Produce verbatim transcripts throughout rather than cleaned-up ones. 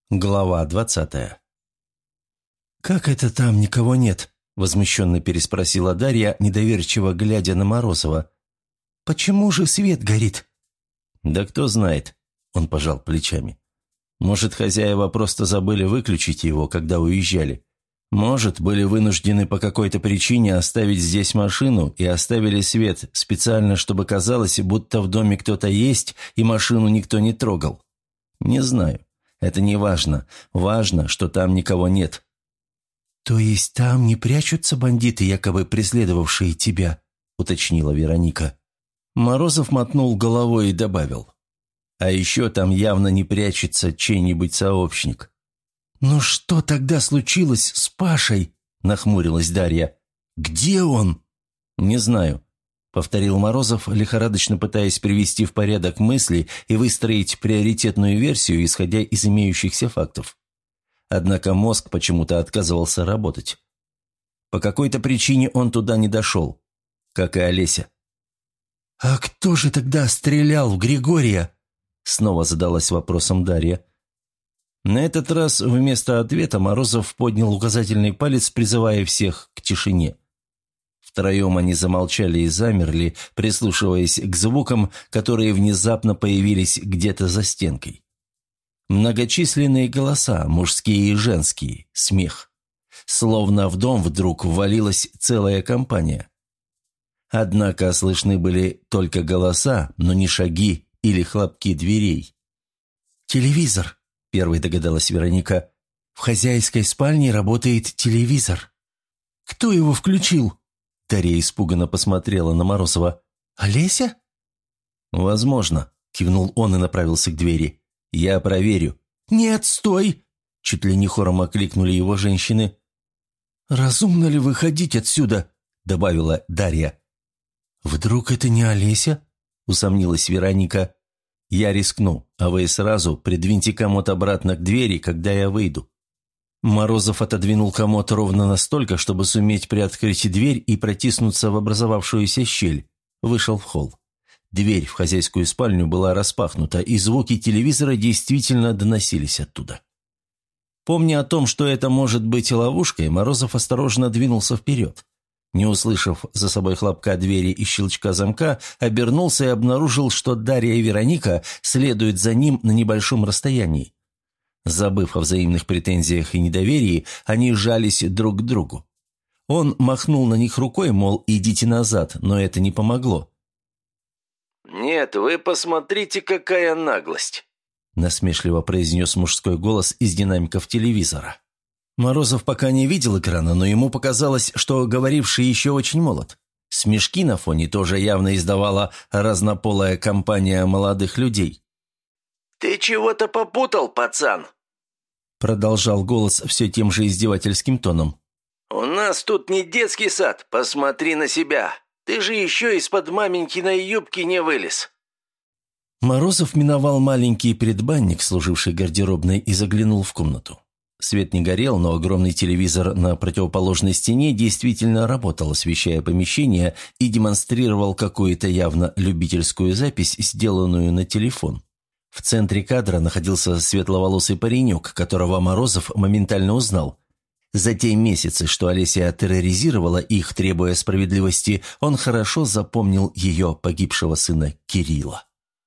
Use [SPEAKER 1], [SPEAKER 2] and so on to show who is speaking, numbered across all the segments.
[SPEAKER 1] Глава двадцатая. «Как это там никого нет?» – возмущенно переспросила Дарья, недоверчиво глядя на Морозова. «Почему же свет горит?» «Да кто знает», – он пожал плечами. «Может, хозяева просто забыли выключить его, когда уезжали. Может, были вынуждены по какой-то причине оставить здесь машину и оставили свет специально, чтобы казалось, будто в доме кто-то есть и машину никто не трогал. Не знаю. Это не важно. Важно, что там никого нет». «То есть там не прячутся бандиты, якобы преследовавшие тебя?» – уточнила Вероника. Морозов мотнул головой и добавил. «А еще там явно не прячется чей-нибудь сообщник». «Ну что тогда случилось с Пашей?» – нахмурилась Дарья. «Где он?» «Не знаю», – повторил Морозов, лихорадочно пытаясь привести в порядок мысли и выстроить приоритетную версию, исходя из имеющихся фактов. Однако мозг почему-то отказывался работать. По какой-то причине он туда не дошел, как и Олеся.
[SPEAKER 2] «А кто же тогда стрелял в Григория?» – снова задалась вопросом Дарья.
[SPEAKER 1] На этот раз вместо ответа Морозов поднял указательный палец, призывая всех к тишине. Втроем они замолчали и замерли, прислушиваясь к звукам, которые внезапно появились где-то за стенкой. Многочисленные голоса, мужские и женские, смех. Словно в дом вдруг ввалилась целая компания. Однако слышны были только голоса, но не шаги или хлопки дверей.
[SPEAKER 2] «Телевизор», — первой догадалась Вероника. «В хозяйской спальне работает телевизор». «Кто его включил?»
[SPEAKER 1] Дарья испуганно посмотрела на Морозова.
[SPEAKER 2] «Олеся?»
[SPEAKER 1] «Возможно», — кивнул он и направился к двери. «Я проверю».
[SPEAKER 2] «Нет, стой!» — чуть ли не хором окликнули его женщины. «Разумно ли выходить отсюда?» — добавила Дарья.
[SPEAKER 1] «Вдруг это не Олеся?» — усомнилась Вероника. «Я рискну, а вы сразу придвиньте комод обратно к двери, когда я выйду». Морозов отодвинул комод ровно настолько, чтобы суметь приоткрыть дверь и протиснуться в образовавшуюся щель. Вышел в холл. Дверь в хозяйскую спальню была распахнута, и звуки телевизора действительно доносились оттуда. Помня о том, что это может быть ловушкой, Морозов осторожно двинулся вперед. Не услышав за собой хлопка двери и щелчка замка, обернулся и обнаружил, что Дарья и Вероника следуют за ним на небольшом расстоянии. Забыв о взаимных претензиях и недоверии, они жались друг к другу. Он махнул на них рукой, мол, идите назад, но это не помогло.
[SPEAKER 3] «Нет, вы посмотрите, какая наглость!» –
[SPEAKER 1] насмешливо произнес мужской голос из динамиков телевизора. Морозов пока не видел экрана, но ему показалось, что говоривший еще очень молод. Смешки на фоне тоже явно издавала разнополая компания молодых людей.
[SPEAKER 3] «Ты чего-то попутал, пацан?»
[SPEAKER 1] – продолжал голос все тем же издевательским тоном.
[SPEAKER 3] «У нас тут не детский сад, посмотри на себя. Ты же еще из-под маменькиной юбки не вылез».
[SPEAKER 1] Морозов миновал маленький предбанник, служивший гардеробной, и заглянул в комнату. Свет не горел, но огромный телевизор на противоположной стене действительно работал, освещая помещение, и демонстрировал какую-то явно любительскую запись, сделанную на телефон. В центре кадра находился светловолосый паренек, которого Морозов моментально узнал. За те месяцы, что Олеся терроризировала их, требуя справедливости, он хорошо запомнил ее погибшего сына Кирилла.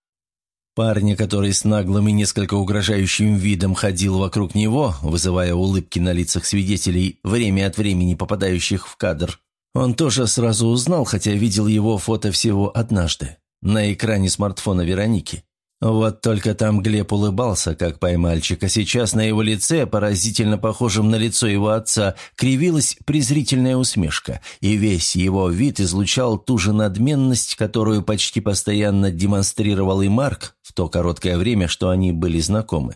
[SPEAKER 1] Парня, который с наглым и несколько угрожающим видом ходил вокруг него, вызывая улыбки на лицах свидетелей, время от времени попадающих в кадр, он тоже сразу узнал, хотя видел его фото всего однажды, на экране смартфона Вероники. Вот только там Глеб улыбался, как поймальчик, а сейчас на его лице, поразительно похожем на лицо его отца, кривилась презрительная усмешка, и весь его вид излучал ту же надменность, которую почти постоянно демонстрировал и Марк в то короткое время, что они были знакомы.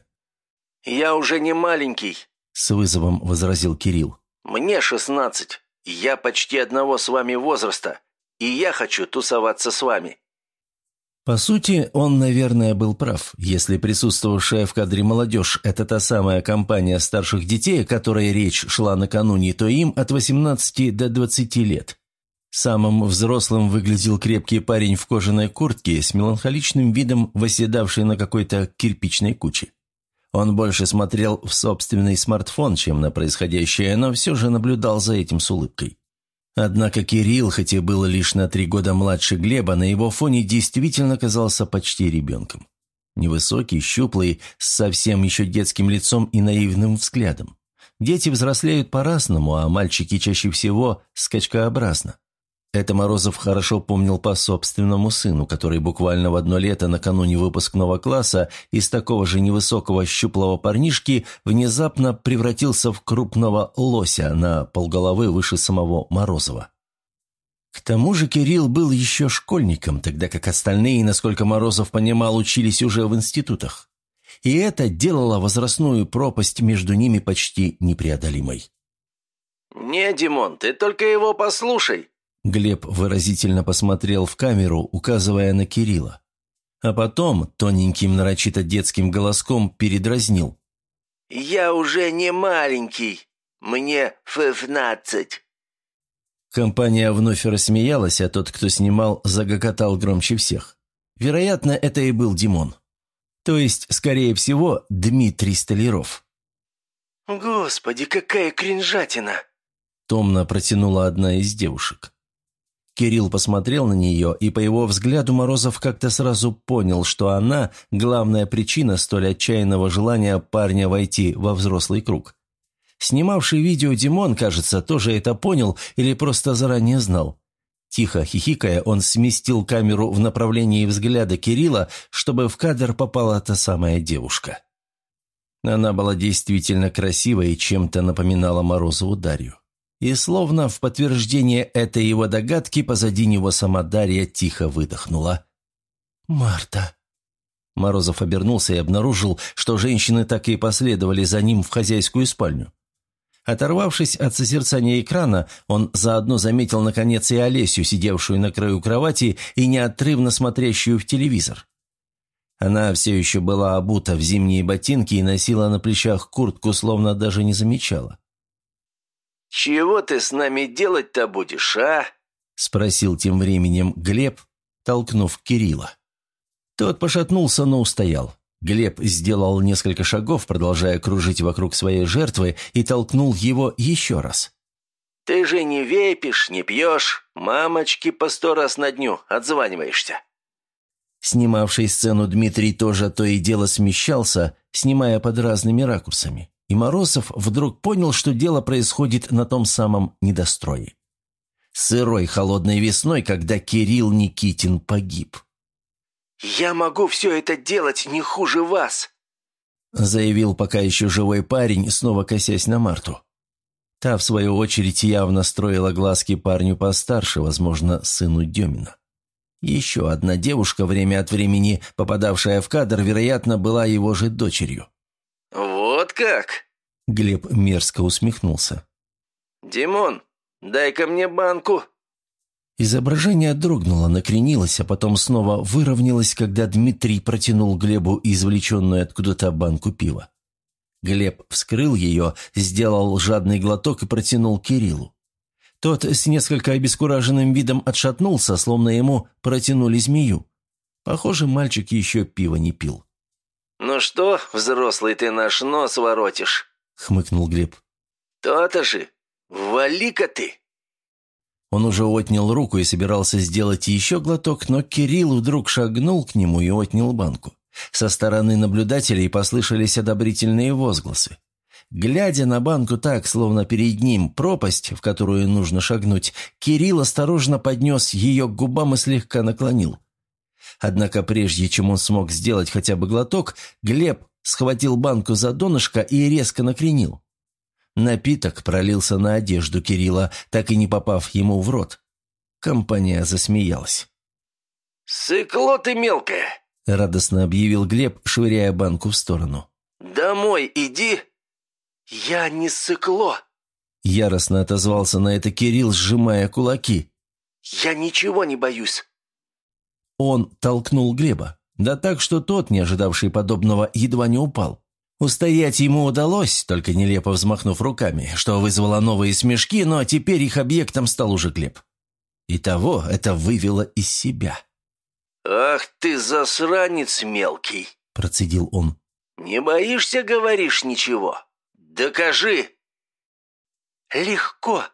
[SPEAKER 3] «Я уже не маленький», —
[SPEAKER 1] с вызовом возразил Кирилл.
[SPEAKER 3] «Мне шестнадцать. Я почти одного с вами возраста, и я хочу тусоваться с вами».
[SPEAKER 1] По сути, он, наверное, был прав, если присутствовавшая в кадре молодежь – это та самая компания старших детей, о которой речь шла накануне, то им от восемнадцати до двадцати лет. Самым взрослым выглядел крепкий парень в кожаной куртке с меланхоличным видом, восседавший на какой-то кирпичной куче. Он больше смотрел в собственный смартфон, чем на происходящее, но все же наблюдал за этим с улыбкой. Однако Кирилл, хоть и был лишь на три года младше Глеба, на его фоне действительно казался почти ребенком. Невысокий, щуплый, с совсем еще детским лицом и наивным взглядом. Дети взрослеют по-разному, а мальчики чаще всего скачкообразно. Это Морозов хорошо помнил по собственному сыну, который буквально в одно лето накануне выпускного класса из такого же невысокого щуплого парнишки внезапно превратился в крупного лося на полголовы выше самого Морозова. К тому же Кирилл был еще школьником, тогда как остальные, насколько Морозов понимал, учились уже в институтах. И это делало возрастную пропасть между ними почти непреодолимой.
[SPEAKER 3] «Не, Димон, ты только его послушай!»
[SPEAKER 1] Глеб выразительно посмотрел в камеру, указывая на Кирилла. А потом тоненьким нарочито детским голоском передразнил.
[SPEAKER 3] «Я уже не маленький, мне фифнадцать».
[SPEAKER 1] Компания вновь рассмеялась, а тот, кто снимал, загоготал громче всех. Вероятно, это и был Димон. То есть, скорее всего, Дмитрий Столяров.
[SPEAKER 3] «Господи, какая кринжатина!»
[SPEAKER 1] Томно протянула одна из девушек. Кирилл посмотрел на нее, и по его взгляду Морозов как-то сразу понял, что она – главная причина столь отчаянного желания парня войти во взрослый круг. Снимавший видео Димон, кажется, тоже это понял или просто заранее знал. Тихо хихикая, он сместил камеру в направлении взгляда Кирилла, чтобы в кадр попала та самая девушка. Она была действительно красивой и чем-то напоминала Морозову Дарью. И словно в подтверждение этой его догадки позади него сама Дарья тихо выдохнула. «Марта». Морозов обернулся и обнаружил, что женщины так и последовали за ним в хозяйскую спальню. Оторвавшись от созерцания экрана, он заодно заметил наконец и Олесю, сидевшую на краю кровати и неотрывно смотрящую в телевизор. Она все еще была обута в зимние ботинки и носила на плечах куртку, словно даже не замечала.
[SPEAKER 3] «Чего ты с нами делать-то будешь, а?»
[SPEAKER 1] – спросил тем временем Глеб, толкнув Кирилла. Тот пошатнулся, но устоял. Глеб сделал несколько шагов, продолжая кружить вокруг своей жертвы, и толкнул его еще раз.
[SPEAKER 3] «Ты же не вейпишь, не пьешь, мамочки по сто раз на дню отзваниваешься».
[SPEAKER 1] Снимавший сцену Дмитрий тоже то и дело смещался, снимая под разными ракурсами. И Морозов вдруг понял, что дело происходит на том самом недострое. Сырой холодной весной, когда Кирилл Никитин погиб.
[SPEAKER 3] «Я могу все это делать не хуже вас»,
[SPEAKER 1] заявил пока еще живой парень, снова косясь на Марту. Та, в свою очередь, явно строила глазки парню постарше, возможно, сыну Демина. Еще одна девушка, время от времени попадавшая в кадр, вероятно, была его же дочерью.
[SPEAKER 3] «Вот как?»
[SPEAKER 1] Глеб мерзко усмехнулся.
[SPEAKER 3] «Димон, дай-ка мне банку».
[SPEAKER 1] Изображение дрогнуло, накренилось, а потом снова выровнялось, когда Дмитрий протянул Глебу извлеченную откуда-то банку пива. Глеб вскрыл ее, сделал жадный глоток и протянул Кириллу. Тот с несколько обескураженным видом отшатнулся, словно ему протянули змею. Похоже, мальчик еще пива не пил.
[SPEAKER 3] «Ну что, взрослый ты наш нос воротишь?» —
[SPEAKER 1] хмыкнул Глеб.
[SPEAKER 3] «То-то же! Вали-ка ты!»
[SPEAKER 1] Он уже отнял руку и собирался сделать еще глоток, но Кирилл вдруг шагнул к нему и отнял банку. Со стороны наблюдателей послышались одобрительные возгласы. Глядя на банку так, словно перед ним пропасть, в которую нужно шагнуть, Кирилл осторожно поднес ее к губам и слегка наклонил. Однако прежде чем он смог сделать хотя бы глоток, Глеб схватил банку за донышко и резко накренил. Напиток пролился на одежду Кирилла, так и не попав ему в рот. Компания засмеялась.
[SPEAKER 3] «Сыкло ты мелкое!»
[SPEAKER 1] — радостно объявил Глеб, швыряя банку в сторону.
[SPEAKER 3] «Домой иди!» «Я не сыкло!»
[SPEAKER 1] — яростно отозвался на это Кирилл, сжимая кулаки.
[SPEAKER 3] «Я ничего не боюсь!»
[SPEAKER 1] Он толкнул Глеба, да так, что тот, не ожидавший подобного, едва не упал. Устоять ему удалось, только нелепо взмахнув руками, что вызвало новые смешки, но теперь их объектом стал уже Глеб. Итого это вывело из себя.
[SPEAKER 3] «Ах ты засранец мелкий!»
[SPEAKER 1] – процедил он.
[SPEAKER 3] Не боишься, говоришь, ничего? Докажи!»
[SPEAKER 1] «Легко!»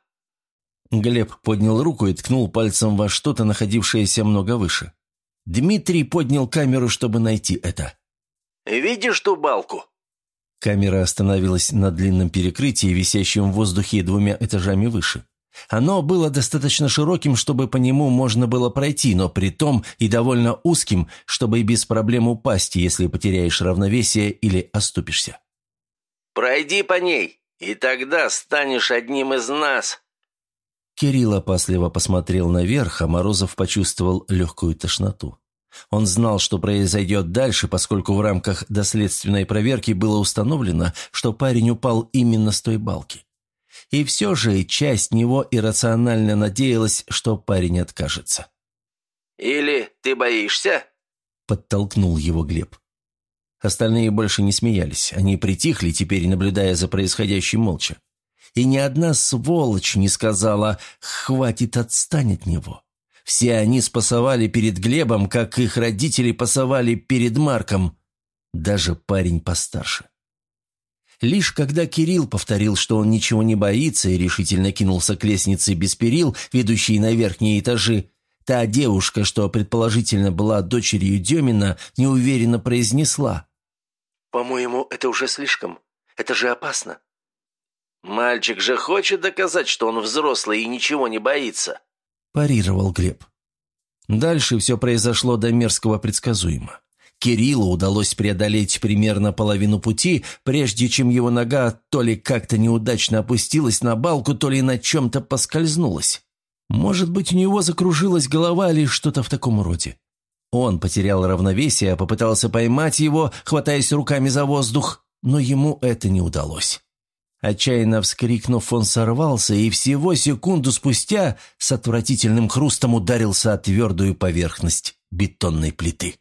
[SPEAKER 1] Глеб поднял руку и ткнул пальцем во что-то, находившееся много выше. Дмитрий поднял камеру, чтобы найти это.
[SPEAKER 3] «Видишь ту балку?»
[SPEAKER 1] Камера остановилась на длинном перекрытии, висящем в воздухе двумя этажами выше. Оно было достаточно широким, чтобы по нему можно было пройти, но при том и довольно узким, чтобы и без проблем упасть, если потеряешь равновесие или оступишься.
[SPEAKER 3] «Пройди по ней, и тогда станешь одним из нас».
[SPEAKER 1] Кирилл опасливо посмотрел наверх, а Морозов почувствовал легкую тошноту. Он знал, что произойдет дальше, поскольку в рамках доследственной проверки было установлено, что парень упал именно с той балки. И все же часть него иррационально надеялась, что парень откажется.
[SPEAKER 3] «Или ты боишься?»
[SPEAKER 1] – подтолкнул его Глеб. Остальные больше не смеялись, они притихли, теперь наблюдая за происходящим молча. И ни одна сволочь не сказала «хватит, отстань от него». Все они спасовали перед Глебом, как их родители пасовали перед Марком, даже парень постарше. Лишь когда Кирилл повторил, что он ничего не боится, и решительно кинулся к лестнице без перил, ведущей на верхние этажи, та девушка, что предположительно была дочерью Демина, неуверенно произнесла:
[SPEAKER 3] «По-моему, это уже слишком. Это же опасно». «Мальчик же хочет доказать, что он взрослый и ничего не боится», –
[SPEAKER 1] парировал Глеб. Дальше все произошло до мерзкого предсказуемо. Кириллу удалось преодолеть примерно половину пути, прежде чем его нога то ли как-то неудачно опустилась на балку, то ли на чем-то поскользнулась. Может быть, у него закружилась голова или что-то в таком роде. Он потерял равновесие, попытался поймать его, хватаясь руками за воздух, но ему это не удалось. Отчаянно вскрикнув, он сорвался и всего секунду спустя с отвратительным хрустом ударился о твердую поверхность бетонной плиты.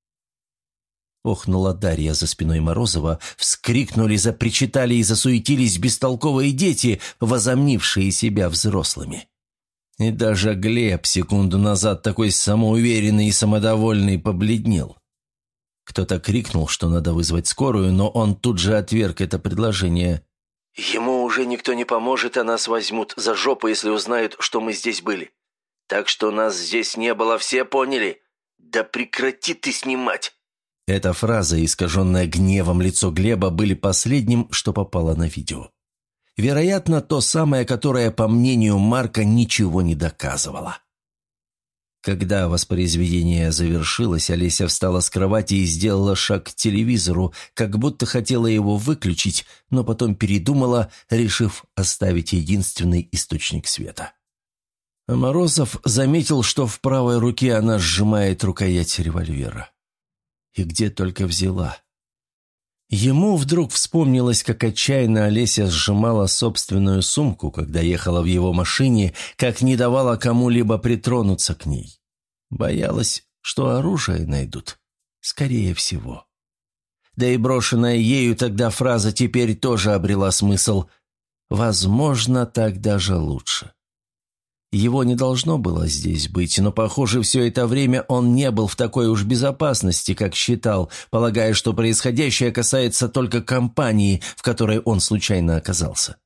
[SPEAKER 1] Охнула Дарья за спиной Морозова, вскрикнули, запричитали и засуетились бестолковые дети, возомнившие себя взрослыми. И даже Глеб, секунду назад такой самоуверенный и самодовольный, побледнел. Кто-то крикнул, что надо вызвать скорую, но он тут же отверг это предложение.
[SPEAKER 3] «Ему уже никто не поможет, а нас возьмут за жопу, если узнают, что мы здесь были. Так что нас здесь не было, все поняли? Да прекрати ты снимать!»
[SPEAKER 1] Эта фраза, искаженная гневом лицо Глеба, были последним, что попало на видео. Вероятно, то самое, которое, по мнению Марка, ничего не доказывало. Когда воспроизведение завершилось, Олеся встала с кровати и сделала шаг к телевизору, как будто хотела его выключить, но потом передумала, решив оставить единственный источник света. А Морозов заметил, что в правой руке она сжимает рукоять револьвера. И где только взяла. Ему вдруг вспомнилось, как отчаянно Олеся сжимала собственную сумку, когда ехала в его машине, как не давала кому-либо притронуться к ней. Боялась, что оружие найдут. Скорее всего. Да и брошенная ею тогда фраза теперь тоже обрела смысл. Возможно, так даже лучше. Его не должно было здесь быть, но, похоже, все это время он не был в такой уж безопасности, как считал, полагая, что происходящее касается только компании, в которой он случайно оказался.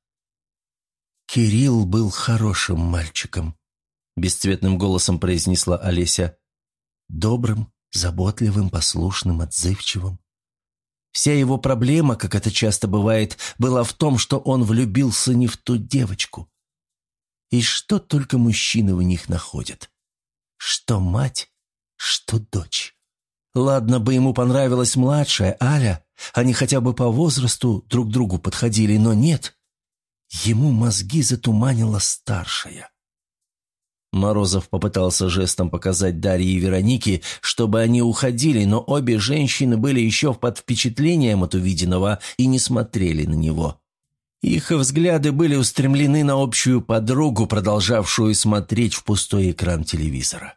[SPEAKER 1] «Кирилл был хорошим мальчиком», – бесцветным голосом произнесла Олеся. «Добрым, заботливым, послушным, отзывчивым. Вся его проблема, как это часто бывает, была в том, что он влюбился не в ту девочку. И что только мужчины в них находят. Что мать, что дочь. Ладно бы ему понравилась младшая, Аля, они хотя бы по возрасту друг другу подходили, но нет. Ему мозги затуманила старшая». Морозов попытался жестом показать Дарье и Веронике, чтобы они уходили, но обе женщины были еще под впечатлением от увиденного и не смотрели на него. Их взгляды были устремлены на общую подругу, продолжавшую смотреть в пустой экран телевизора.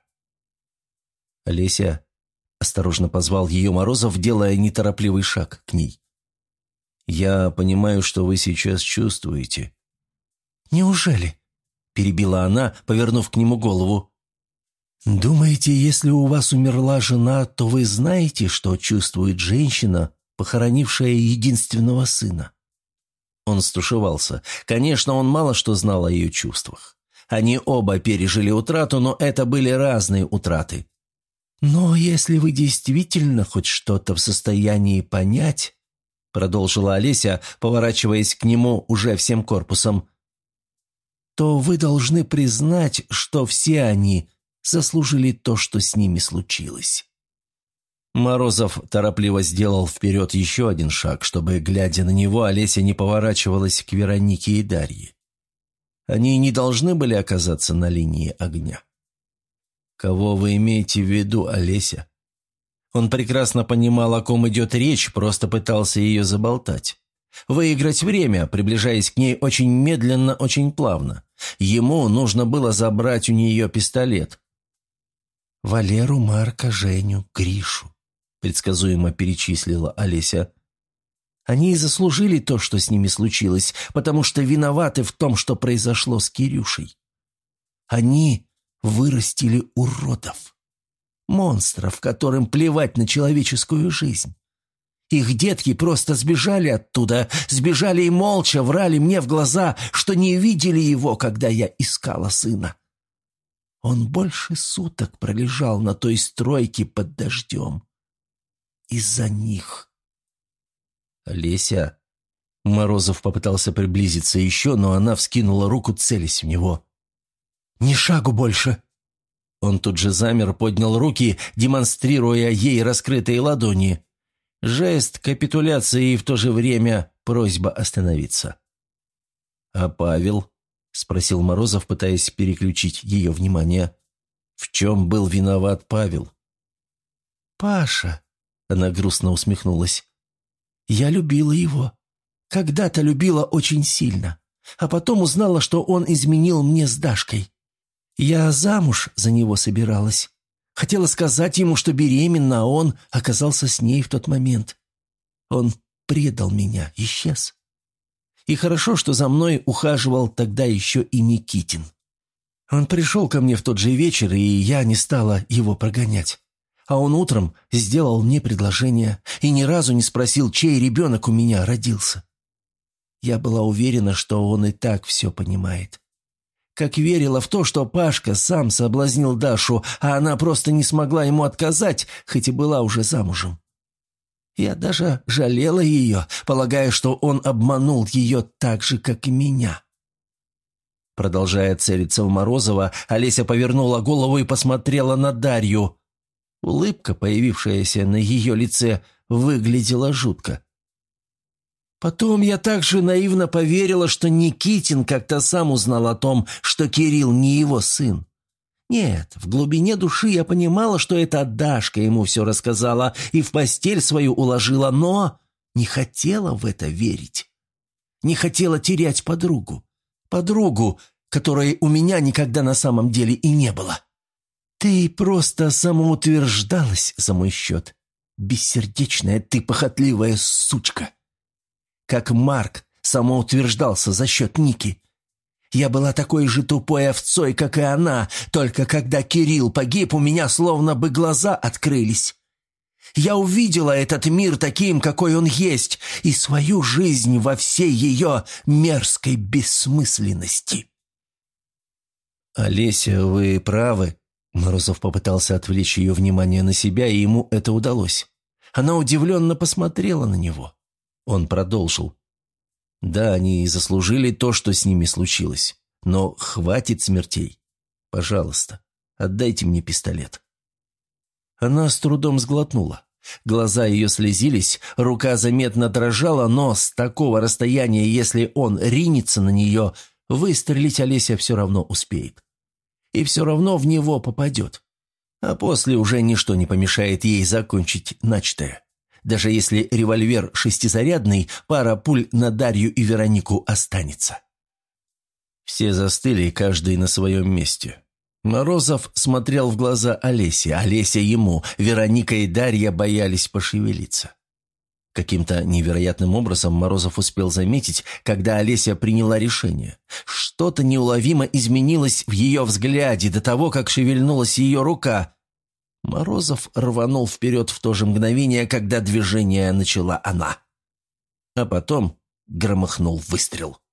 [SPEAKER 1] «Олеся», – осторожно позвал ее Морозов, делая неторопливый шаг к ней. «Я понимаю, что вы сейчас чувствуете». «Неужели?» – перебила она, повернув к нему голову. «Думаете, если у вас умерла жена, то вы знаете, что чувствует женщина, похоронившая единственного сына. Он стушевался. Конечно, он мало что знал о ее чувствах. Они оба пережили утрату, но это были разные утраты. «Но если вы действительно хоть что-то в состоянии понять», продолжила Олеся, поворачиваясь к нему уже всем корпусом, «то вы должны признать, что все они заслужили то, что с ними случилось». Морозов торопливо сделал вперед еще один шаг, чтобы, глядя на него, Олеся не поворачивалась к Веронике и Дарье. Они не должны были оказаться на линии огня. «Кого вы имеете в виду, Олеся?» Он прекрасно понимал, о ком идет речь, просто пытался ее заболтать. Выиграть время, приближаясь к ней очень медленно, очень плавно. Ему нужно было забрать у нее пистолет. «Валеру, Марка, Женю, Гришу», — предсказуемо перечислила Олеся. «Они и заслужили то, что с ними случилось, потому что виноваты в том, что произошло с Кирюшей. Они вырастили уродов, монстров, которым плевать на человеческую жизнь. Их детки просто сбежали оттуда, сбежали и молча врали мне в глаза, что не видели его, когда я искала сына. Он больше суток пролежал на той стройке под дождем. Из-за них». «Олеся...» Морозов попытался приблизиться еще, но она вскинула руку, целясь в него. «Ни шагу больше!» Он тут же замер, поднял руки, демонстрируя ей раскрытые ладони. Жест капитуляции и в то же время просьба остановиться. «А Павел?» — спросил Морозов, пытаясь переключить ее внимание. «В чем был виноват Павел?» «Паша», — она грустно усмехнулась, — «я любила его. Когда-то любила очень сильно, а потом узнала, что он изменил мне с Дашкой. Я замуж за него собиралась. Хотела сказать ему, что беременна, а он оказался с ней в тот момент. Он предал меня, исчез. И хорошо, что за мной ухаживал тогда еще и Никитин. Он пришел ко мне в тот же вечер, и я не стала его прогонять. А он утром сделал мне предложение и ни разу не спросил, чей ребенок у меня родился. Я была уверена, что он и так все понимает. Как верила в то, что Пашка сам соблазнил Дашу, а она просто не смогла ему отказать, хоть и была уже замужем. Я даже жалела ее, полагая, что он обманул ее так же, как и меня». Продолжая целиться в Морозова, Олеся повернула голову и посмотрела на Дарью. Улыбка, появившаяся на ее лице, выглядела жутко. «Потом я также наивно поверила, что Никитин как-то сам узнал о том, что Кирилл не его сын. Нет, в глубине души я понимала, что это Дашка ему все рассказала и в постель свою уложила, но не хотела в это верить. Не хотела терять подругу. Подругу, которой у меня никогда на самом деле и не было. Ты просто самоутверждалась за мой счет. Бессердечная ты похотливая сучка. Как Марк самоутверждался за счет Ники. Я была такой же тупой овцой, как и она, только когда Кирилл погиб, у меня словно бы глаза открылись. Я увидела этот мир таким, какой он есть, и свою жизнь во всей ее мерзкой бессмысленности». «Олеся, вы правы». Морозов попытался отвлечь ее внимание на себя, и ему это удалось. Она удивленно посмотрела на него. Он продолжил. «Да, они заслужили то, что с ними случилось. Но хватит смертей. Пожалуйста, отдайте мне пистолет». Она с трудом сглотнула. Глаза ее слезились, рука заметно дрожала, но с такого расстояния, если он ринется на нее, выстрелить Олеся все равно успеет. И все равно в него попадет. А после уже ничто не помешает ей закончить начатое. Даже если револьвер шестизарядный, пара пуль на Дарью и Веронику останется. Все застыли, каждый на своем месте. Морозов смотрел в глаза Олесе, Олеся ему, Вероника и Дарья боялись пошевелиться. Каким-то невероятным образом Морозов успел заметить, когда Олеся приняла решение. Что-то неуловимо изменилось в ее взгляде до того, как шевельнулась ее рука. Морозов рванул вперед в то же мгновение, когда движение начала она. А потом громыхнул выстрел.